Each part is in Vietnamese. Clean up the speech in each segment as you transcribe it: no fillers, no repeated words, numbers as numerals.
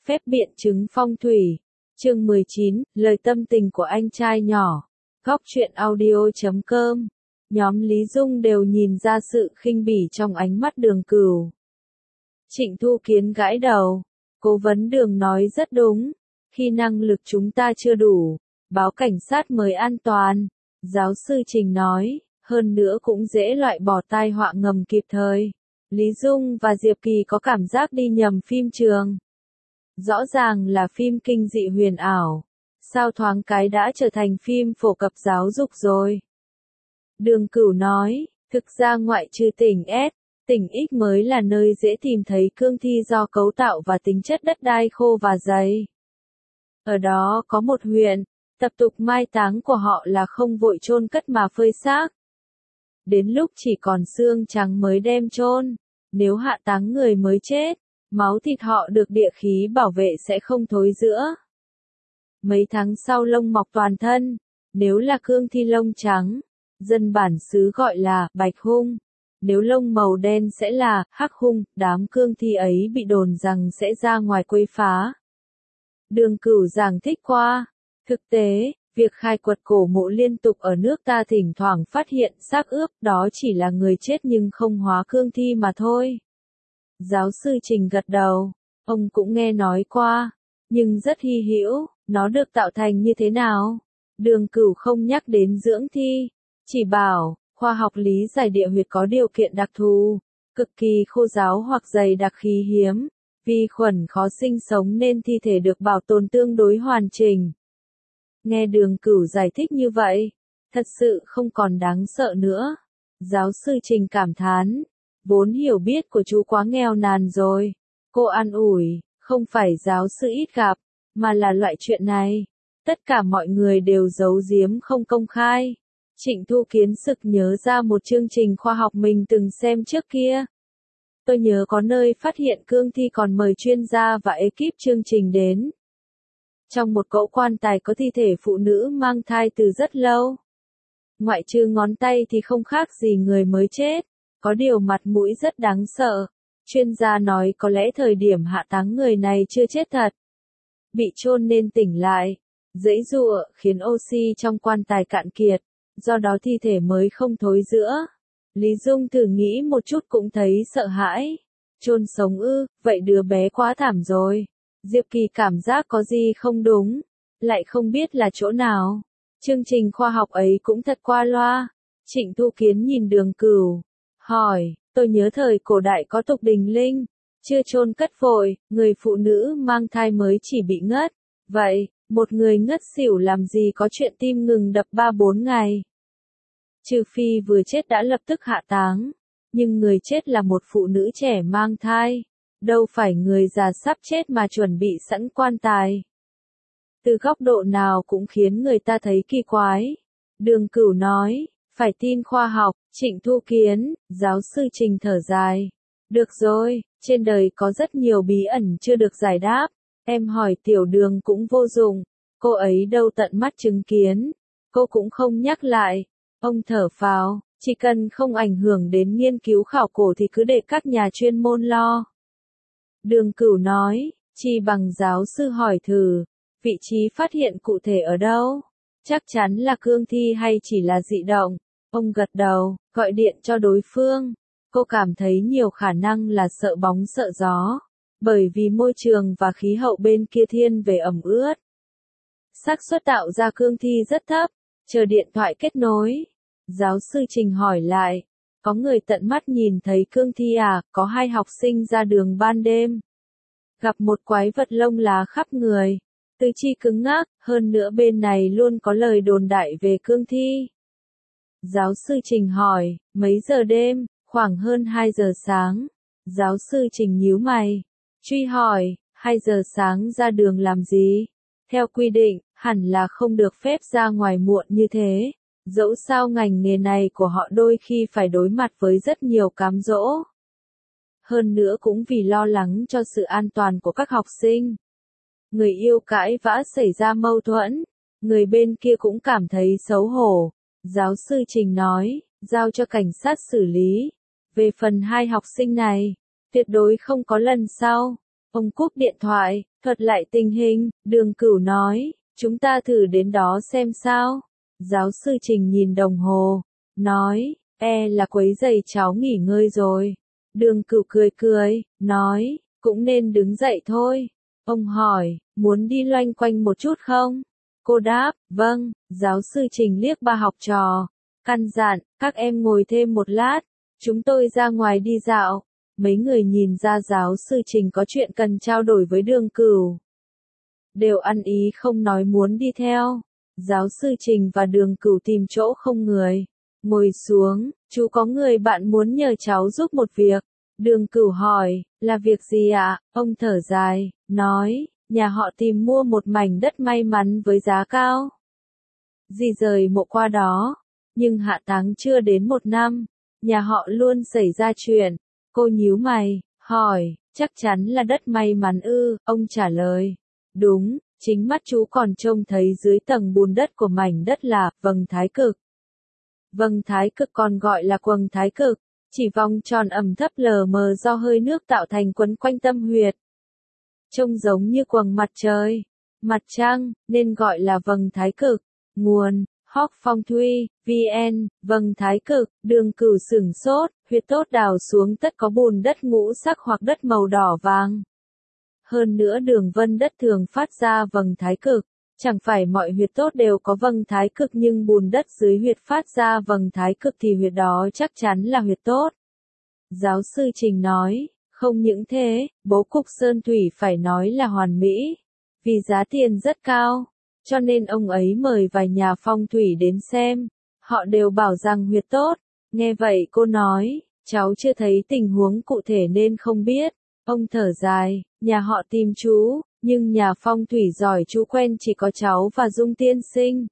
phép biện chứng phong thủy. Chương 19, lời tâm tình của anh trai nhỏ. Góc truyện audio.com. Nhóm Lý Dung đều nhìn ra sự khinh bỉ trong ánh mắt Đường Cửu. Trịnh Thu Kiến gãi đầu. Cố vấn Đường nói rất đúng. Khi năng lực chúng ta chưa đủ, báo cảnh sát mới an toàn. Giáo sư Trình nói, hơn nữa cũng dễ loại bỏ tai họa ngầm kịp thời. Lý Dung và Diệp Kỳ có cảm giác đi nhầm phim trường. Rõ ràng là phim kinh dị huyền ảo. Sao thoáng cái đã trở thành phim phổ cập giáo dục rồi? Đường Cửu nói, thực ra ngoại trừ tỉnh S, tỉnh X mới là nơi dễ tìm thấy cương thi do cấu tạo và tính chất đất đai khô và dày. Ở đó có một huyện, tập tục mai táng của họ là không vội chôn cất mà phơi xác. Đến lúc chỉ còn xương trắng mới đem chôn. Nếu hạ táng người mới chết, máu thịt họ được địa khí bảo vệ sẽ không thối rữa. Mấy tháng sau lông mọc toàn thân, nếu là cương thi lông trắng, dân bản xứ gọi là bạch hung. Nếu lông màu đen sẽ là hắc hung, đám cương thi ấy bị đồn rằng sẽ ra ngoài quấy phá. Đường Cửu giảng thích qua. Thực tế, việc khai quật cổ mộ liên tục ở nước ta thỉnh thoảng phát hiện xác ướp, đó chỉ là người chết nhưng không hóa cương thi mà thôi. Giáo sư Trình gật đầu, ông cũng nghe nói qua, nhưng rất hy hữu, nó được tạo thành như thế nào? Đường Cửu không nhắc đến dưỡng thi, chỉ bảo, khoa học lý giải địa huyệt có điều kiện đặc thù, cực kỳ khô ráo hoặc dày đặc khí hiếm, vi khuẩn khó sinh sống nên thi thể được bảo tồn tương đối hoàn chỉnh. Nghe Đường Cửu giải thích như vậy, thật sự không còn đáng sợ nữa. Giáo sư Trình cảm thán, vốn hiểu biết của chú quá nghèo nàn rồi. Cô an ủi, không phải giáo sư ít gặp, mà là loại chuyện này. Tất cả mọi người đều giấu giếm không công khai. Trịnh Thu Kiến sực nhớ ra một chương trình khoa học mình từng xem trước kia. Tôi nhớ có nơi phát hiện cương thi còn mời chuyên gia và ekip chương trình đến. Trong một cỗ quan tài có thi thể phụ nữ mang thai từ rất lâu. Ngoại trừ ngón tay thì không khác gì người mới chết, có điều mặt mũi rất đáng sợ. Chuyên gia nói có lẽ thời điểm hạ táng người này chưa chết thật. Bị chôn nên tỉnh lại, giãy giụa khiến oxy trong quan tài cạn kiệt, do đó thi thể mới không thối rữa. Lý Dung thử nghĩ một chút cũng thấy sợ hãi. Chôn sống ư, vậy đứa bé quá thảm rồi. Diệp Kỳ cảm giác có gì không đúng, lại không biết là chỗ nào. Chương trình khoa học ấy cũng thật qua loa. Trịnh Thu Kiến nhìn Đường Cửu, hỏi, tôi nhớ thời cổ đại có tục đình linh, chưa chôn cất vội, người phụ nữ mang thai mới chỉ bị ngất. Vậy, một người ngất xỉu làm gì có chuyện tim ngừng đập 3-4 ngày. Trừ phi vừa chết đã lập tức hạ táng, nhưng người chết là một phụ nữ trẻ mang thai. Đâu phải người già sắp chết mà chuẩn bị sẵn quan tài. Từ góc độ nào cũng khiến người ta thấy kỳ quái. Đường Cửu nói, phải tin khoa học. Trịnh Thu Kiến, giáo sư Trình thở dài. Được rồi, trên đời có rất nhiều bí ẩn chưa được giải đáp. Em hỏi Tiểu Đường cũng vô dụng. Cô ấy đâu tận mắt chứng kiến. Cô cũng không nhắc lại. Ông thở phào, chỉ cần không ảnh hưởng đến nghiên cứu khảo cổ thì cứ để các nhà chuyên môn lo. Đường Cửu nói, chi bằng giáo sư hỏi thử, vị trí phát hiện cụ thể ở đâu? Chắc chắn là cương thi hay chỉ là dị động? Ông gật đầu, gọi điện cho đối phương. Cô cảm thấy nhiều khả năng là sợ bóng sợ gió, bởi vì môi trường và khí hậu bên kia thiên về ẩm ướt. Xác suất tạo ra cương thi rất thấp, chờ điện thoại kết nối. Giáo sư Trình hỏi lại, có người tận mắt nhìn thấy cương thi à? Có 2 học sinh ra đường ban đêm, gặp một quái vật lông lá khắp người, tứ chi cứng ngắc, hơn nữa bên này luôn có lời đồn đại về cương thi. Giáo sư Trình hỏi, mấy giờ đêm? Khoảng hơn 2 giờ sáng. Giáo sư Trình nhíu mày, truy hỏi, 2 giờ sáng ra đường làm gì? Theo quy định, hẳn là không được phép ra ngoài muộn như thế. Dẫu sao ngành nghề này của họ đôi khi phải đối mặt với rất nhiều cám dỗ. Hơn nữa cũng vì lo lắng cho sự an toàn của các học sinh. Người yêu cãi vã xảy ra mâu thuẫn, người bên kia cũng cảm thấy xấu hổ. Giáo sư Trình nói, giao cho cảnh sát xử lý. Về phần 2 học sinh này, tuyệt đối không có lần sau. Ông cúp điện thoại, thuật lại tình hình, Đường Cửu nói, chúng ta thử đến đó xem sao. Giáo sư Trình nhìn đồng hồ, nói, là quấy rầy cháu nghỉ ngơi rồi. Đường Cửu cười cười, nói, cũng nên đứng dậy thôi. Ông hỏi, muốn đi loanh quanh một chút không? Cô đáp, vâng. Giáo sư Trình liếc ba học trò, căn dặn, các em ngồi thêm một lát, chúng tôi ra ngoài đi dạo. Mấy người nhìn ra giáo sư Trình có chuyện cần trao đổi với Đường Cửu. Đều ăn ý không nói muốn đi theo. Giáo sư Trình và Đường Cửu tìm chỗ không người. Ngồi xuống, chú có người bạn muốn nhờ cháu giúp một việc. Đường Cửu hỏi, là việc gì ạ? Ông thở dài, nói, nhà họ tìm mua một mảnh đất may mắn với giá cao. Di rời mộ qua đó, nhưng hạ táng chưa đến 1 năm, nhà họ luôn xảy ra chuyện. Cô nhíu mày, hỏi, chắc chắn là đất may mắn ư? Ông trả lời, đúng, chính mắt chú còn trông thấy dưới tầng bùn đất của mảnh đất là vầng thái cực. Vầng thái cực còn gọi là quầng thái cực, chỉ vòng tròn ẩm thấp lờ mờ do hơi nước tạo thành quấn quanh tâm huyệt. Trông giống như quầng mặt trời, mặt trăng, nên gọi là vầng thái cực. Nguồn, Hóc Phong Thuy, VN, vầng thái cực. Đường Cửu sửng sốt, huyệt tốt đào xuống tất có bùn đất ngũ sắc hoặc đất màu đỏ vàng. Hơn nữa đường vân đất thường phát ra vầng thái cực. Chẳng phải mọi huyệt tốt đều có vầng thái cực, nhưng bùn đất dưới huyệt phát ra vầng thái cực thì huyệt đó chắc chắn là huyệt tốt. Giáo sư Trình nói, không những thế, bố cục sơn thủy phải nói là hoàn mỹ. Vì giá tiền rất cao, cho nên ông ấy mời vài nhà phong thủy đến xem. Họ đều bảo rằng huyệt tốt. Nghe vậy cô nói, cháu chưa thấy tình huống cụ thể nên không biết. Ông thở dài, nhà họ tìm chú, nhưng nhà phong thủy giỏi chú quen chỉ có cháu và Dung tiên sinh.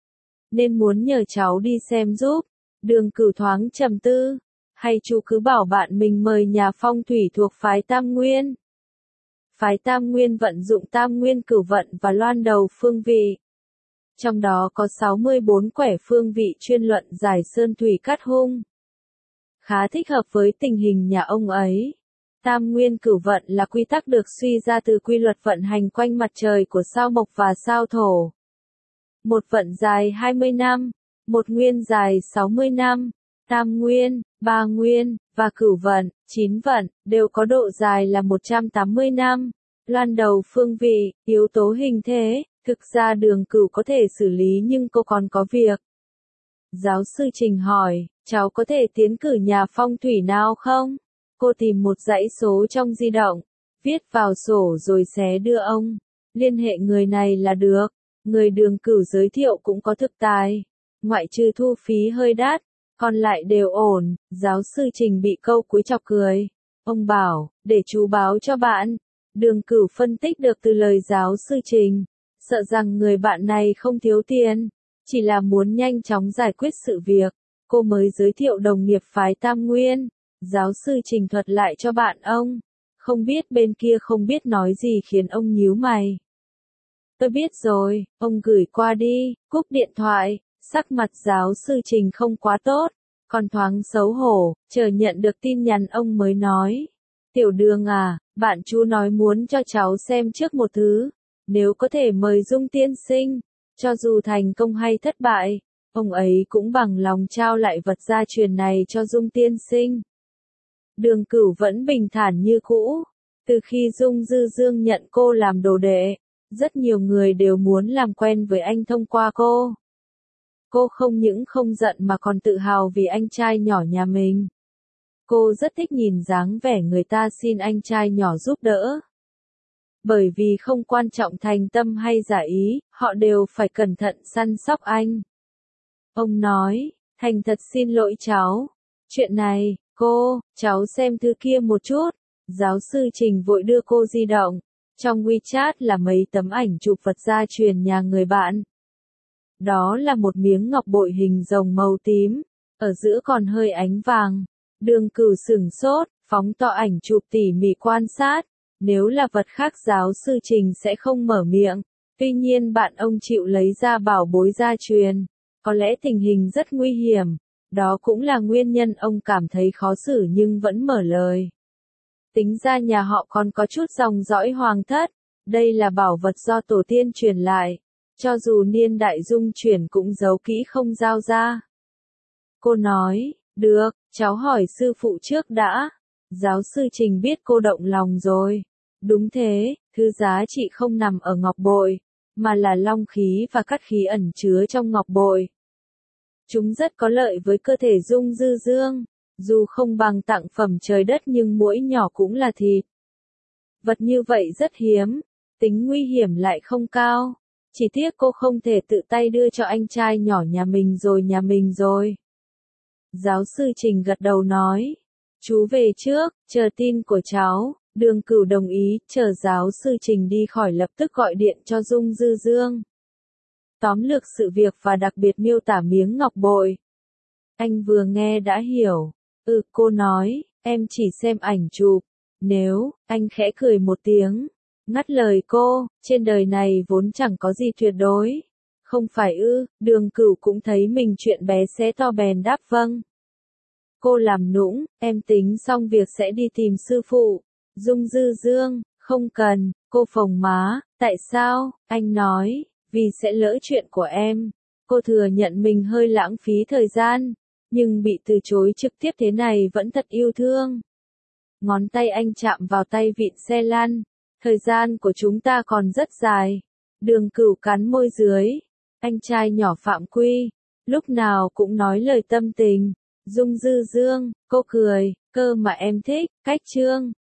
Nên muốn nhờ cháu đi xem giúp. Đường Cửu thoáng trầm tư. Hay chú cứ bảo bạn mình mời nhà phong thủy thuộc phái Tam Nguyên. Phái Tam Nguyên vận dụng Tam Nguyên cửu vận và loan đầu phương vị. Trong đó có 64 quẻ phương vị chuyên luận giải sơn thủy cát hung. Khá thích hợp với tình hình nhà ông ấy. Tam Nguyên cửu vận là quy tắc được suy ra từ quy luật vận hành quanh mặt trời của sao Mộc và sao Thổ. Một vận dài 20 năm, một nguyên dài 60 năm, Tam Nguyên, Ba Nguyên, và cửu vận, 9 vận, đều có độ dài là 180 năm. Loan đầu phương vị, yếu tố hình thế, thực ra Đường Cửu có thể xử lý nhưng cô còn có việc. Giáo sư Trình hỏi, cháu có thể tiến cử nhà phong thủy nào không? Cô tìm một dãy số trong di động, viết vào sổ rồi xé đưa ông. Liên hệ người này là được. Người Đường Cửu giới thiệu cũng có thực tài. Ngoại trừ thu phí hơi đắt, còn lại đều ổn. Giáo sư Trình bị câu cúi chọc cười. Ông bảo, để chú báo cho bạn. Đường Cửu phân tích được từ lời giáo sư Trình. Sợ rằng người bạn này không thiếu tiền, chỉ là muốn nhanh chóng giải quyết sự việc. Cô mới giới thiệu đồng nghiệp phái Tam Nguyên. Giáo sư Trình thuật lại cho bạn ông. Không biết bên kia không biết nói gì khiến ông nhíu mày. Tôi biết rồi, ông gửi qua đi. Cúp điện thoại, sắc mặt giáo sư Trình không quá tốt, còn thoáng xấu hổ, chờ nhận được tin nhắn ông mới nói. Tiểu Đường à, bạn chú nói muốn cho cháu xem trước một thứ. Nếu có thể mời Dung tiên sinh, cho dù thành công hay thất bại, ông ấy cũng bằng lòng trao lại vật gia truyền này cho Dung tiên sinh. Đường Cửu vẫn bình thản như cũ. Từ khi Dung Dư Dương nhận cô làm đồ đệ, rất nhiều người đều muốn làm quen với anh thông qua cô. Cô không những không giận mà còn tự hào vì anh trai nhỏ nhà mình. Cô rất thích nhìn dáng vẻ người ta xin anh trai nhỏ giúp đỡ. Bởi vì không quan trọng thành tâm hay giả ý, họ đều phải cẩn thận săn sóc anh. Ông nói, thành thật xin lỗi cháu. Chuyện này, cháu xem thứ kia một chút. Giáo sư Trình vội đưa cô di động. Trong WeChat là mấy tấm ảnh chụp vật gia truyền nhà người bạn. Đó là một miếng ngọc bội hình rồng màu tím, ở giữa còn hơi ánh vàng. Đường Cửu sửng sốt, phóng to ảnh chụp tỉ mỉ quan sát. Nếu là vật khác giáo sư Trình sẽ không mở miệng. Tuy nhiên bạn ông chịu lấy ra bảo bối gia truyền. Có lẽ tình hình rất nguy hiểm. Đó cũng là nguyên nhân ông cảm thấy khó xử nhưng vẫn mở lời. Tính ra nhà họ còn có chút dòng dõi hoàng thất. Đây là bảo vật do tổ tiên truyền lại. Cho dù niên đại dung chuyển cũng giấu kỹ không giao ra. Cô nói, được, cháu hỏi sư phụ trước đã. Giáo sư Trình biết cô động lòng rồi. Đúng thế, thứ giá trị không nằm ở ngọc bội, mà là long khí và cát khí ẩn chứa trong ngọc bội. Chúng rất có lợi với cơ thể Dung Dư Dương. Dù không bằng tặng phẩm trời đất nhưng mỗi nhỏ cũng là thịt. Vật như vậy rất hiếm, tính nguy hiểm lại không cao. Chỉ tiếc cô không thể tự tay đưa cho anh trai nhỏ nhà mình rồi. Giáo sư Trình gật đầu nói. Chú về trước, chờ tin của cháu. Đường Cửu đồng ý, chờ giáo sư Trình đi khỏi lập tức gọi điện cho Dung Dư Dương. Tóm lược sự việc và đặc biệt miêu tả miếng ngọc bội. Anh vừa nghe đã hiểu. Cô nói, em chỉ xem ảnh chụp. Nếu, anh khẽ cười một tiếng. Ngắt lời cô, trên đời này vốn chẳng có gì tuyệt đối. Không phải Đường Cửu cũng thấy mình chuyện bé xé to bèn đáp vâng. Cô làm nũng, em tính xong việc sẽ đi tìm sư phụ. Dung Dư Dương, không cần, cô phồng má, tại sao, anh nói, vì sẽ lỡ chuyện của em. Cô thừa nhận mình hơi lãng phí thời gian, nhưng bị từ chối trực tiếp thế này vẫn thật yêu thương. Ngón tay anh chạm vào tay vịn xe lăn, thời gian của chúng ta còn rất dài. Đường Cửu cắn môi dưới, anh trai nhỏ phạm quy, lúc nào cũng nói lời tâm tình. Dung Dư Dương, cô cười, cơ mà em thích, cách chương.